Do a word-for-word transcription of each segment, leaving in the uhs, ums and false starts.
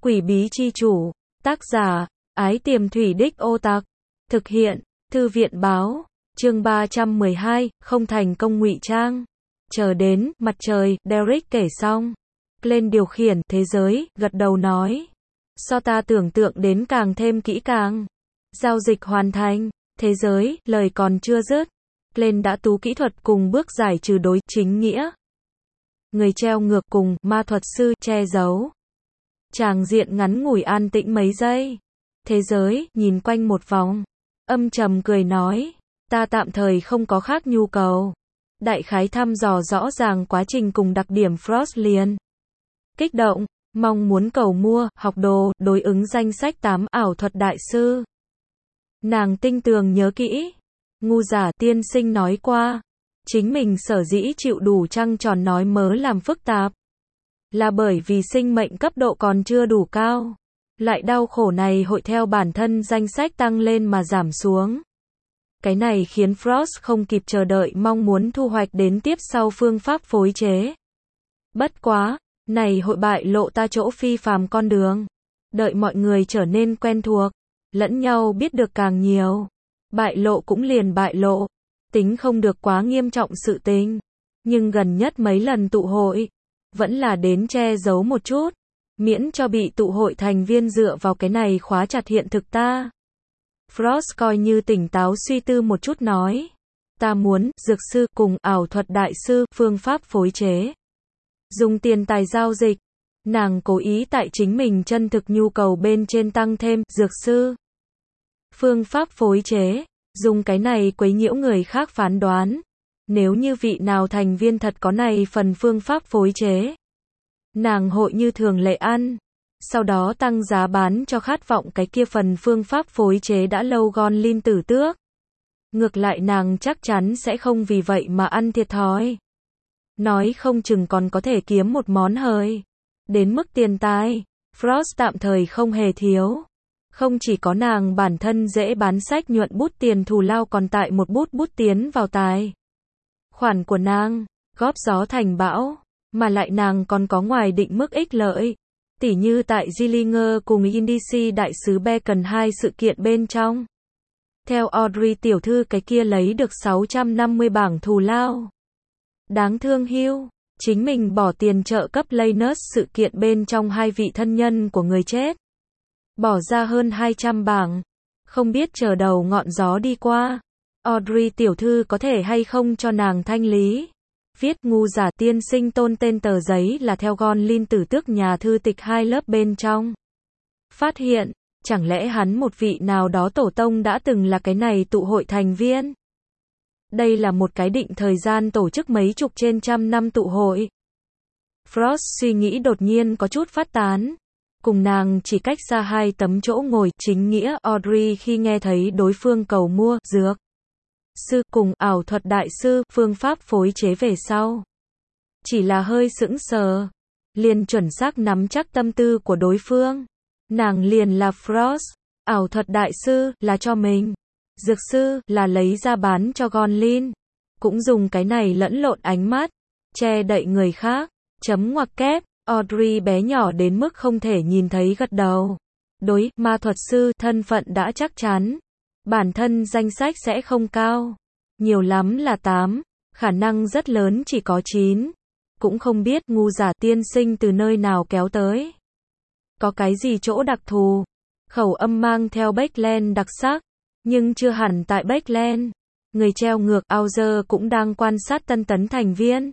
Quỷ bí chi chủ. Tác giả, Ái Tiềm Thủy Đích Ô Tặc. Thực hiện, Thư viện báo. Chương ba trăm mười hai, không thành công ngụy trang. Chờ đến, mặt trời, Derek kể xong. Lên điều khiển, thế giới, gật đầu nói. So ta tưởng tượng đến càng thêm kỹ càng. Giao dịch hoàn thành. Thế giới, lời còn chưa dứt. Lên đã tú kỹ thuật cùng bước giải trừ đối chính nghĩa. Người treo ngược cùng ma thuật sư che giấu. Tràng diện ngắn ngủi an tĩnh mấy giây. Thế giới nhìn quanh một vòng, âm trầm cười nói, ta tạm thời không có khác nhu cầu. Đại khái thăm dò rõ ràng quá trình cùng đặc điểm Frost liền. Kích động, mong muốn cầu mua, học đồ, đối ứng danh sách tám ảo thuật đại sư. Nàng tinh tường nhớ kỹ. Ngu giả tiên sinh nói qua. Chính mình sở dĩ chịu đủ trăng tròn nói mớ làm phức tạp. Là bởi vì sinh mệnh cấp độ còn chưa đủ cao. Lại đau khổ này hội theo bản thân danh sách tăng lên mà giảm xuống. Cái này khiến Frost không kịp chờ đợi mong muốn thu hoạch đến tiếp sau phương pháp phối chế. Bất quá, này hội bại lộ ta chỗ phi phàm con đường. Đợi mọi người trở nên quen thuộc, lẫn nhau biết được càng nhiều. Bại lộ cũng liền bại lộ. Tính không được quá nghiêm trọng sự tình. Nhưng gần nhất mấy lần tụ hội, vẫn là đến che giấu một chút. Miễn cho bị tụ hội thành viên dựa vào cái này khóa chặt hiện thực ta. Frost coi như tỉnh táo suy tư một chút nói. Ta muốn, dược sư cùng ảo thuật đại sư, phương pháp phối chế. Dùng tiền tài giao dịch. Nàng cố ý tại chính mình chân thực nhu cầu bên trên tăng thêm, dược sư. Phương pháp phối chế. Dùng cái này quấy nhiễu người khác phán đoán. Nếu như vị nào thành viên thật có này phần phương pháp phối chế. Nàng hội như thường lệ ăn. Sau đó tăng giá bán cho khát vọng cái kia phần phương pháp phối chế đã lâu Gon Lin tử tước. Ngược lại nàng chắc chắn sẽ không vì vậy mà ăn thiệt thòi. Nói không chừng còn có thể kiếm một món hời. Đến mức tiền tài, Frost tạm thời không hề thiếu. Không chỉ có nàng bản thân dễ bán sách nhuận bút tiền thù lao còn tại một bút bút tiến vào tài. Khoản của nàng, góp gió thành bão. Mà lại nàng còn có ngoài định mức ích lợi. Tỉ như tại Gillinger cùng Indici đại sứ Bacon hai sự kiện bên trong. Theo Audrey tiểu thư cái kia lấy được sáu trăm năm mươi bảng thù lao. Đáng thương Hugh, chính mình bỏ tiền trợ cấp Lanus sự kiện bên trong hai vị thân nhân của người chết. Bỏ ra hơn hai trăm bảng. Không biết chờ đầu ngọn gió đi qua. Audrey tiểu thư có thể hay không cho nàng thanh lý. Viết ngu giả tiên sinh tôn tên tờ giấy là theo Gon Lin tử tước nhà thư tịch hai lớp bên trong. Phát hiện, chẳng lẽ hắn một vị nào đó tổ tông đã từng là cái này tụ hội thành viên? Đây là một cái định thời gian tổ chức mấy chục trên trăm năm tụ hội. Frost suy nghĩ đột nhiên có chút phát tán. Cùng nàng chỉ cách xa hai tấm chỗ ngồi, chính nghĩa Audrey khi nghe thấy đối phương cầu mua dược sư cùng ảo thuật đại sư, phương pháp phối chế về sau. Chỉ là hơi sững sờ. Liền chuẩn xác nắm chắc tâm tư của đối phương. Nàng liền là Frost. Ảo thuật đại sư, là cho mình. Dược sư, là lấy ra bán cho Gon Lin. Cũng dùng cái này lẫn lộn ánh mắt. Che đậy người khác. Chấm ngoặc kép. Audrey bé nhỏ đến mức không thể nhìn thấy gật đầu. Đối, ma thuật sư, thân phận đã chắc chắn. Bản thân danh sách sẽ không cao. Nhiều lắm là tám. Khả năng rất lớn chỉ có chín. Cũng không biết ngu giả tiên sinh từ nơi nào kéo tới. Có cái gì chỗ đặc thù. Khẩu âm mang theo Backland đặc sắc. Nhưng chưa hẳn tại Backland. Người treo ngược Auger cũng đang quan sát tân tấn thành viên.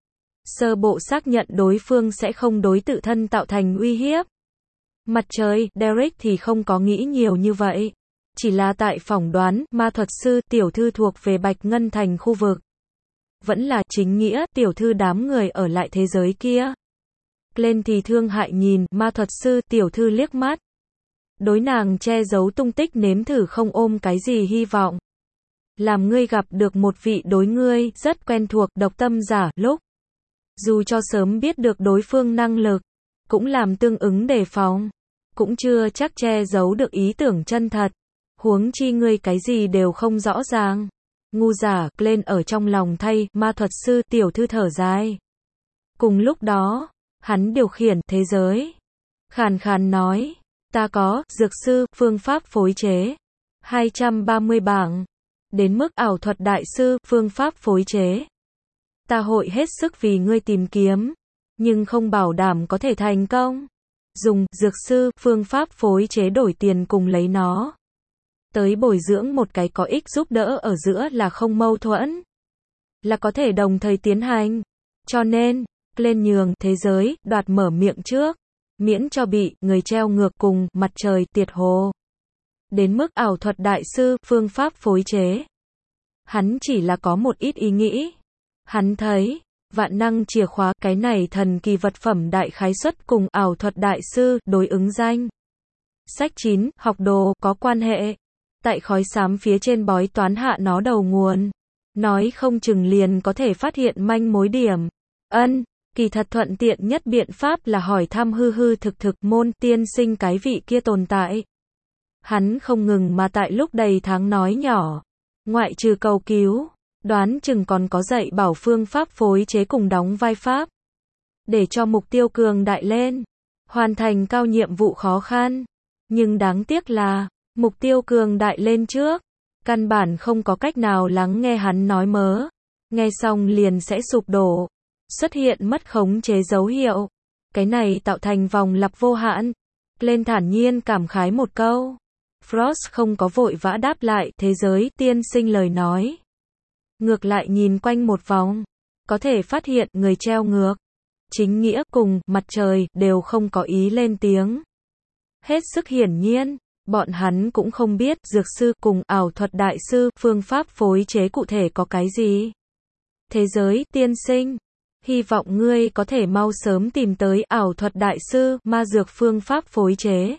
Sơ bộ xác nhận đối phương sẽ không đối tự thân tạo thành uy hiếp. Mặt trời, Derek thì không có nghĩ nhiều như vậy. Chỉ là tại phỏng đoán, ma thuật sư, tiểu thư thuộc về Bạch Ngân Thành khu vực. Vẫn là chính nghĩa, tiểu thư đám người ở lại thế giới kia. Lên thì thương hại nhìn, ma thuật sư, tiểu thư liếc mắt. Đối nàng che giấu tung tích nếm thử không ôm cái gì hy vọng. Làm ngươi gặp được một vị đối ngươi, rất quen thuộc, độc tâm giả, lúc. Dù cho sớm biết được đối phương năng lực, cũng làm tương ứng đề phòng. Cũng chưa chắc che giấu được ý tưởng chân thật. Huống chi ngươi cái gì đều không rõ ràng. Ngu giả, lên ở trong lòng thay, ma thuật sư, tiểu thư thở dài. Cùng lúc đó, hắn điều khiển thế giới. khàn khàn nói, ta có, dược sư, phương pháp phối chế. hai trăm ba mươi bảng. Đến mức ảo thuật đại sư, phương pháp phối chế. Ta hội hết sức vì ngươi tìm kiếm, nhưng không bảo đảm có thể thành công. Dùng, dược sư, phương pháp phối chế đổi tiền cùng lấy nó. Tới bồi dưỡng một cái có ích giúp đỡ ở giữa là không mâu thuẫn. Là có thể đồng thời tiến hành. Cho nên, lên nhường, thế giới, đoạt mở miệng trước. Miễn cho bị, người treo ngược cùng, mặt trời, tiệt hồ. Đến mức ảo thuật đại sư, phương pháp phối chế. Hắn chỉ là có một ít ý nghĩ. Hắn thấy, vạn năng chìa khóa, cái này thần kỳ vật phẩm đại khái suất cùng ảo thuật đại sư, đối ứng danh. Sách chín, học đồ, có quan hệ. Tại khói xám phía trên bói toán hạ nó đầu nguồn. Nói không chừng liền có thể phát hiện manh mối điểm. Ân, kỳ thật thuận tiện nhất biện pháp là hỏi thăm hư hư thực thực môn tiên sinh cái vị kia tồn tại. Hắn không ngừng mà tại lúc đầy tháng nói nhỏ. Ngoại trừ cầu cứu, đoán chừng còn có dạy bảo phương pháp phối chế cùng đóng vai pháp. Để cho mục tiêu cường đại lên. Hoàn thành cao nhiệm vụ khó khăn. Nhưng đáng tiếc là, mục tiêu cường đại lên trước. Căn bản không có cách nào lắng nghe hắn nói mớ. Nghe xong liền sẽ sụp đổ. Xuất hiện mất khống chế dấu hiệu. Cái này tạo thành vòng lặp vô hạn. Lên thản nhiên cảm khái một câu. Frost không có vội vã đáp lại thế giới tiên sinh lời nói. Ngược lại nhìn quanh một vòng. Có thể phát hiện người treo ngược. Chính nghĩa cùng mặt trời đều không có ý lên tiếng. Hết sức hiển nhiên. Bọn hắn cũng không biết dược sư cùng ảo thuật đại sư phương pháp phối chế cụ thể có cái gì. Thế giới tiên sinh. Hy vọng ngươi có thể mau sớm tìm tới ảo thuật đại sư ma dược phương pháp phối chế.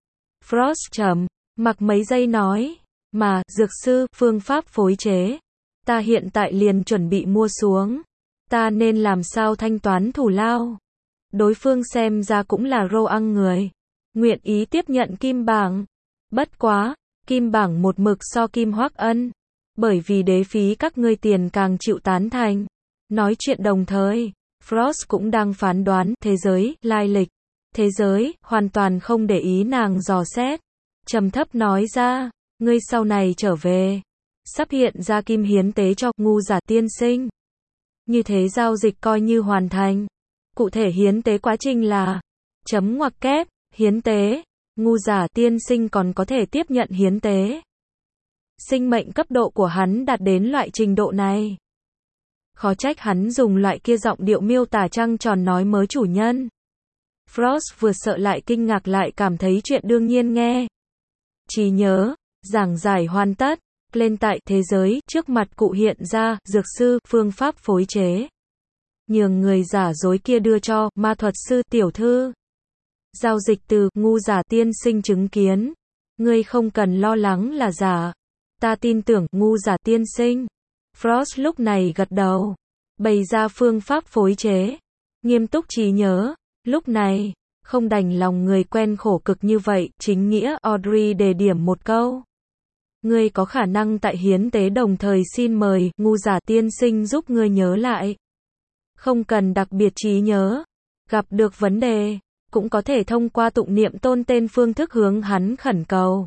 Frost trầm mặc mấy giây nói. Mà, dược sư, phương pháp phối chế. Ta hiện tại liền chuẩn bị mua xuống. Ta nên làm sao thanh toán thù lao. Đối phương xem ra cũng là rô ăn người. Nguyện ý tiếp nhận kim bảng. Bất quá, kim bảng một mực so kim hoác ân. Bởi vì đế phí các ngươi tiền càng chịu tán thành. Nói chuyện đồng thời, Frost cũng đang phán đoán thế giới, lai lịch. Thế giới, hoàn toàn không để ý nàng dò xét. Trầm thấp nói ra, ngươi sau này trở về. Sắp hiện ra kim hiến tế cho ngu giả tiên sinh. Như thế giao dịch coi như hoàn thành. Cụ thể hiến tế quá trình là chấm ngoặc kép, hiến tế. Ngu giả tiên sinh còn có thể tiếp nhận hiến tế. Sinh mệnh cấp độ của hắn đạt đến loại trình độ này. Khó trách hắn dùng loại kia giọng điệu miêu tả trăng tròn nói mớ chủ nhân. Frost vừa sợ lại kinh ngạc lại cảm thấy chuyện đương nhiên nghe. Trí nhớ, giảng giải hoàn tất, lên tại thế giới, trước mặt cụ hiện ra, dược sư, phương pháp phối chế. Nhường người giả dối kia đưa cho, ma thuật sư tiểu thư. Giao dịch từ, ngu giả tiên sinh chứng kiến. Ngươi không cần lo lắng là giả. Ta tin tưởng, ngu giả tiên sinh. Frost lúc này gật đầu. Bày ra phương pháp phối chế. Nghiêm túc trí nhớ. Lúc này, không đành lòng người quen khổ cực như vậy, chính nghĩa, Audrey đề điểm một câu. Ngươi có khả năng tại hiến tế đồng thời xin mời, ngu giả tiên sinh giúp ngươi nhớ lại. Không cần đặc biệt trí nhớ. Gặp được vấn đề, cũng có thể thông qua tụng niệm tôn tên phương thức hướng hắn khẩn cầu.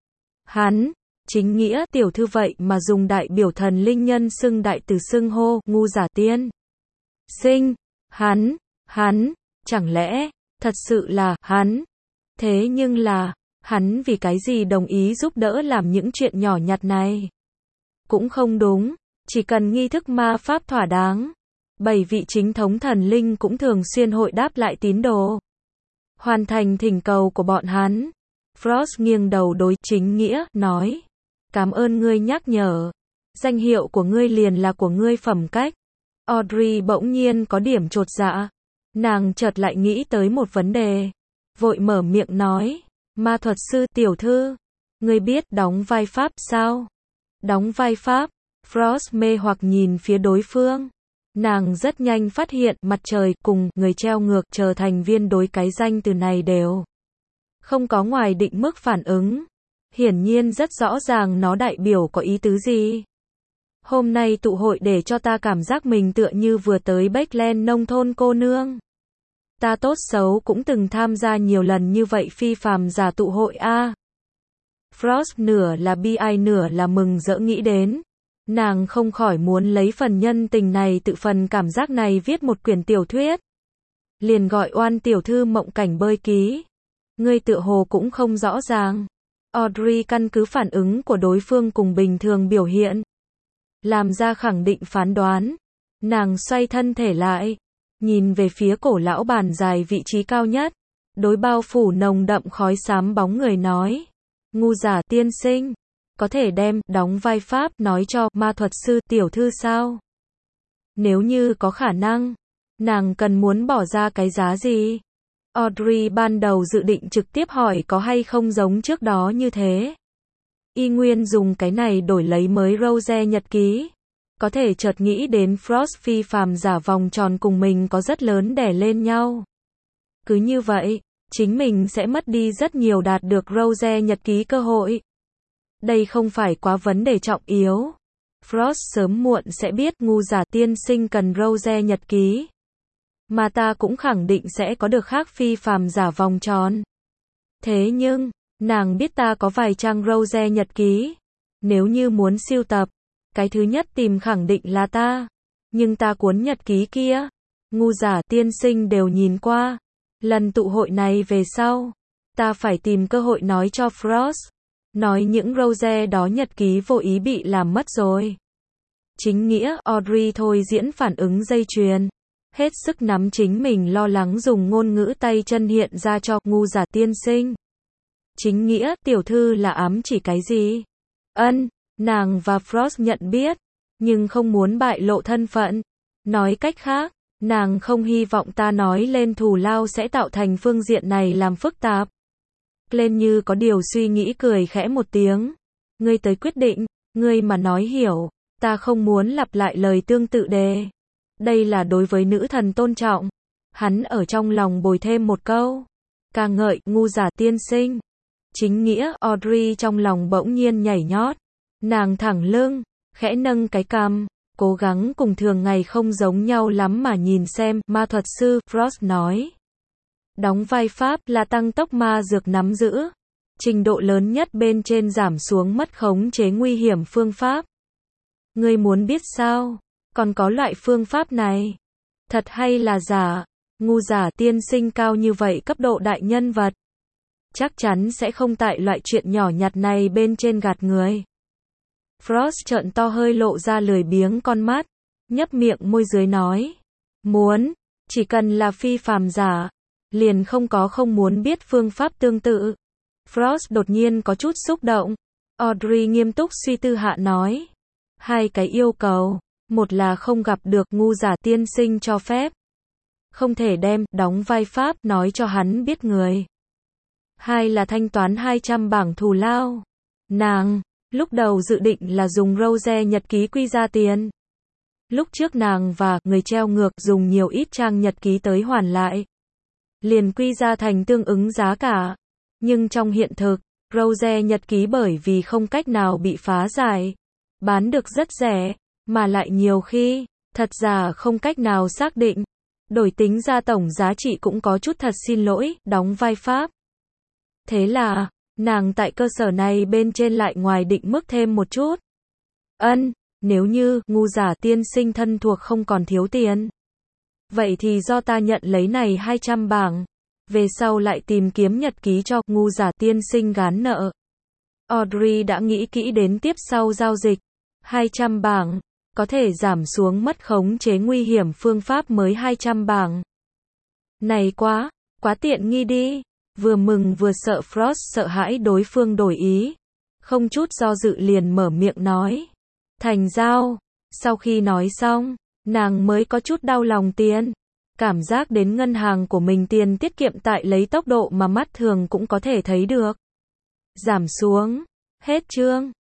Hắn, chính nghĩa, tiểu thư vậy mà dùng đại biểu thần linh nhân xưng đại từ xưng hô, ngu giả tiên sinh. Hắn, hắn, chẳng lẽ, thật sự là, hắn. Thế nhưng là, hắn vì cái gì đồng ý giúp đỡ làm những chuyện nhỏ nhặt này? Cũng không đúng, chỉ cần nghi thức ma pháp thỏa đáng. Bảy vị chính thống thần linh cũng thường xuyên hội đáp lại tín đồ. Hoàn thành thỉnh cầu của bọn hắn. Frost nghiêng đầu đối chính nghĩa, nói. Cảm ơn ngươi nhắc nhở. Danh hiệu của ngươi liền là của ngươi phẩm cách. Audrey bỗng nhiên có điểm chột dạ. Nàng chợt lại nghĩ tới một vấn đề. Vội mở miệng nói. Ma thuật sư tiểu thư. Ngươi biết đóng vai pháp sao? Đóng vai pháp. Frost mê hoặc nhìn phía đối phương. Nàng rất nhanh phát hiện mặt trời cùng người treo ngược trở thành viên đối cái danh từ này đều. Không có ngoài định mức phản ứng. Hiển nhiên rất rõ ràng nó đại biểu có ý tứ gì. Hôm nay tụ hội để cho ta cảm giác mình tựa như vừa tới Backland nông thôn cô nương. Ta tốt xấu cũng từng tham gia nhiều lần như vậy phi phàm giả tụ hội a. Frost nửa là bi ai nửa là mừng rỡ nghĩ đến. Nàng không khỏi muốn lấy phần nhân tình này tự phần cảm giác này viết một quyển tiểu thuyết. Liền gọi oan tiểu thư mộng cảnh bơi ký. Ngươi tựa hồ cũng không rõ ràng. Audrey căn cứ phản ứng của đối phương cùng bình thường biểu hiện. Làm ra khẳng định phán đoán. Nàng xoay thân thể lại. Nhìn về phía cổ lão bàn dài vị trí cao nhất. Đối bao phủ nồng đậm khói xám bóng người nói. Ngu giả tiên sinh. Có thể đem đóng vai Pháp nói cho ma thuật sư tiểu thư sao? Nếu như có khả năng. Nàng cần muốn bỏ ra cái giá gì? Audrey ban đầu dự định trực tiếp hỏi có hay không giống trước đó như thế. Y nguyên dùng cái này đổi lấy mới Rose nhật ký. Có thể chợt nghĩ đến Frost phi phàm giả vòng tròn cùng mình có rất lớn đè lên nhau. Cứ như vậy, chính mình sẽ mất đi rất nhiều đạt được Rose nhật ký cơ hội. Đây không phải quá vấn đề trọng yếu. Frost sớm muộn sẽ biết ngu giả tiên sinh cần Rose nhật ký. Mà ta cũng khẳng định sẽ có được khác phi phàm giả vòng tròn. Thế nhưng, nàng biết ta có vài trang Rose nhật ký. Nếu như muốn siêu tập, cái thứ nhất tìm khẳng định là ta. Nhưng ta cuốn nhật ký kia, ngu giả tiên sinh đều nhìn qua. Lần tụ hội này về sau, ta phải tìm cơ hội nói cho Frost. Nói những Rose đó nhật ký vô ý bị làm mất rồi. Chính nghĩa, Audrey thôi diễn phản ứng dây chuyền. Hết sức nắm chính mình lo lắng dùng ngôn ngữ tay chân hiện ra cho ngu giả tiên sinh. Chính nghĩa, tiểu thư là ám chỉ cái gì? Ân, nàng và Frost nhận biết, nhưng không muốn bại lộ thân phận. Nói cách khác, nàng không hy vọng ta nói lên thù lao sẽ tạo thành phương diện này làm phức tạp. Lên như có điều suy nghĩ cười khẽ một tiếng. Ngươi tới quyết định, ngươi mà nói hiểu, ta không muốn lặp lại lời tương tự đề. Đây là đối với nữ thần tôn trọng. Hắn ở trong lòng bồi thêm một câu. Ca ngợi, ngu giả tiên sinh. Chính nghĩa, Audrey trong lòng bỗng nhiên nhảy nhót. Nàng thẳng lưng, khẽ nâng cái cằm, cố gắng cùng thường ngày không giống nhau lắm mà nhìn xem, ma thuật sư, Frost nói. Đóng vai Pháp là tăng tốc ma dược nắm giữ. Trình độ lớn nhất bên trên giảm xuống mất khống chế nguy hiểm phương pháp. Ngươi muốn biết sao? Còn có loại phương pháp này? Thật hay là giả? Ngu giả tiên sinh cao như vậy cấp độ đại nhân vật. Chắc chắn sẽ không tại loại chuyện nhỏ nhặt này bên trên gạt người. Frost trợn to hơi lộ ra lười biếng con mắt. Nhấp miệng môi dưới nói. Muốn, chỉ cần là phi phàm giả. Liền không có không muốn biết phương pháp tương tự. Frost đột nhiên có chút xúc động. Audrey nghiêm túc suy tư hạ nói. Hai cái yêu cầu. Một là không gặp được ngu giả tiên sinh cho phép. Không thể đem đóng vai Pháp nói cho hắn biết người. Hai là thanh toán hai trăm bảng thù lao. Nàng, lúc đầu dự định là dùng Rose nhật ký quy ra tiền. Lúc trước nàng và người treo ngược dùng nhiều ít trang nhật ký tới hoàn lại. Liền quy ra thành tương ứng giá cả. Nhưng trong hiện thực, Rose nhật ký bởi vì không cách nào bị phá giải. Bán được rất rẻ. Mà lại nhiều khi, thật giả không cách nào xác định. Đổi tính ra tổng giá trị cũng có chút thật xin lỗi, đóng vai Pháp. Thế là, nàng tại cơ sở này bên trên lại ngoài định mức thêm một chút. Ân, nếu như, ngu giả tiên sinh thân thuộc không còn thiếu tiền. Vậy thì do ta nhận lấy này hai trăm bảng. Về sau lại tìm kiếm nhật ký cho ngu giả tiên sinh gán nợ. Audrey đã nghĩ kỹ đến tiếp sau giao dịch. hai trăm bảng. Có thể giảm xuống mất khống chế nguy hiểm phương pháp mới hai trăm bảng. Này quá, quá tiện nghi đi. Vừa mừng vừa sợ Frost sợ hãi đối phương đổi ý. Không chút do dự liền mở miệng nói. Thành giao. Sau khi nói xong, nàng mới có chút đau lòng tiền. Cảm giác đến ngân hàng của mình tiền tiết kiệm tại lấy tốc độ mà mắt thường cũng có thể thấy được. Giảm xuống. Hết chương.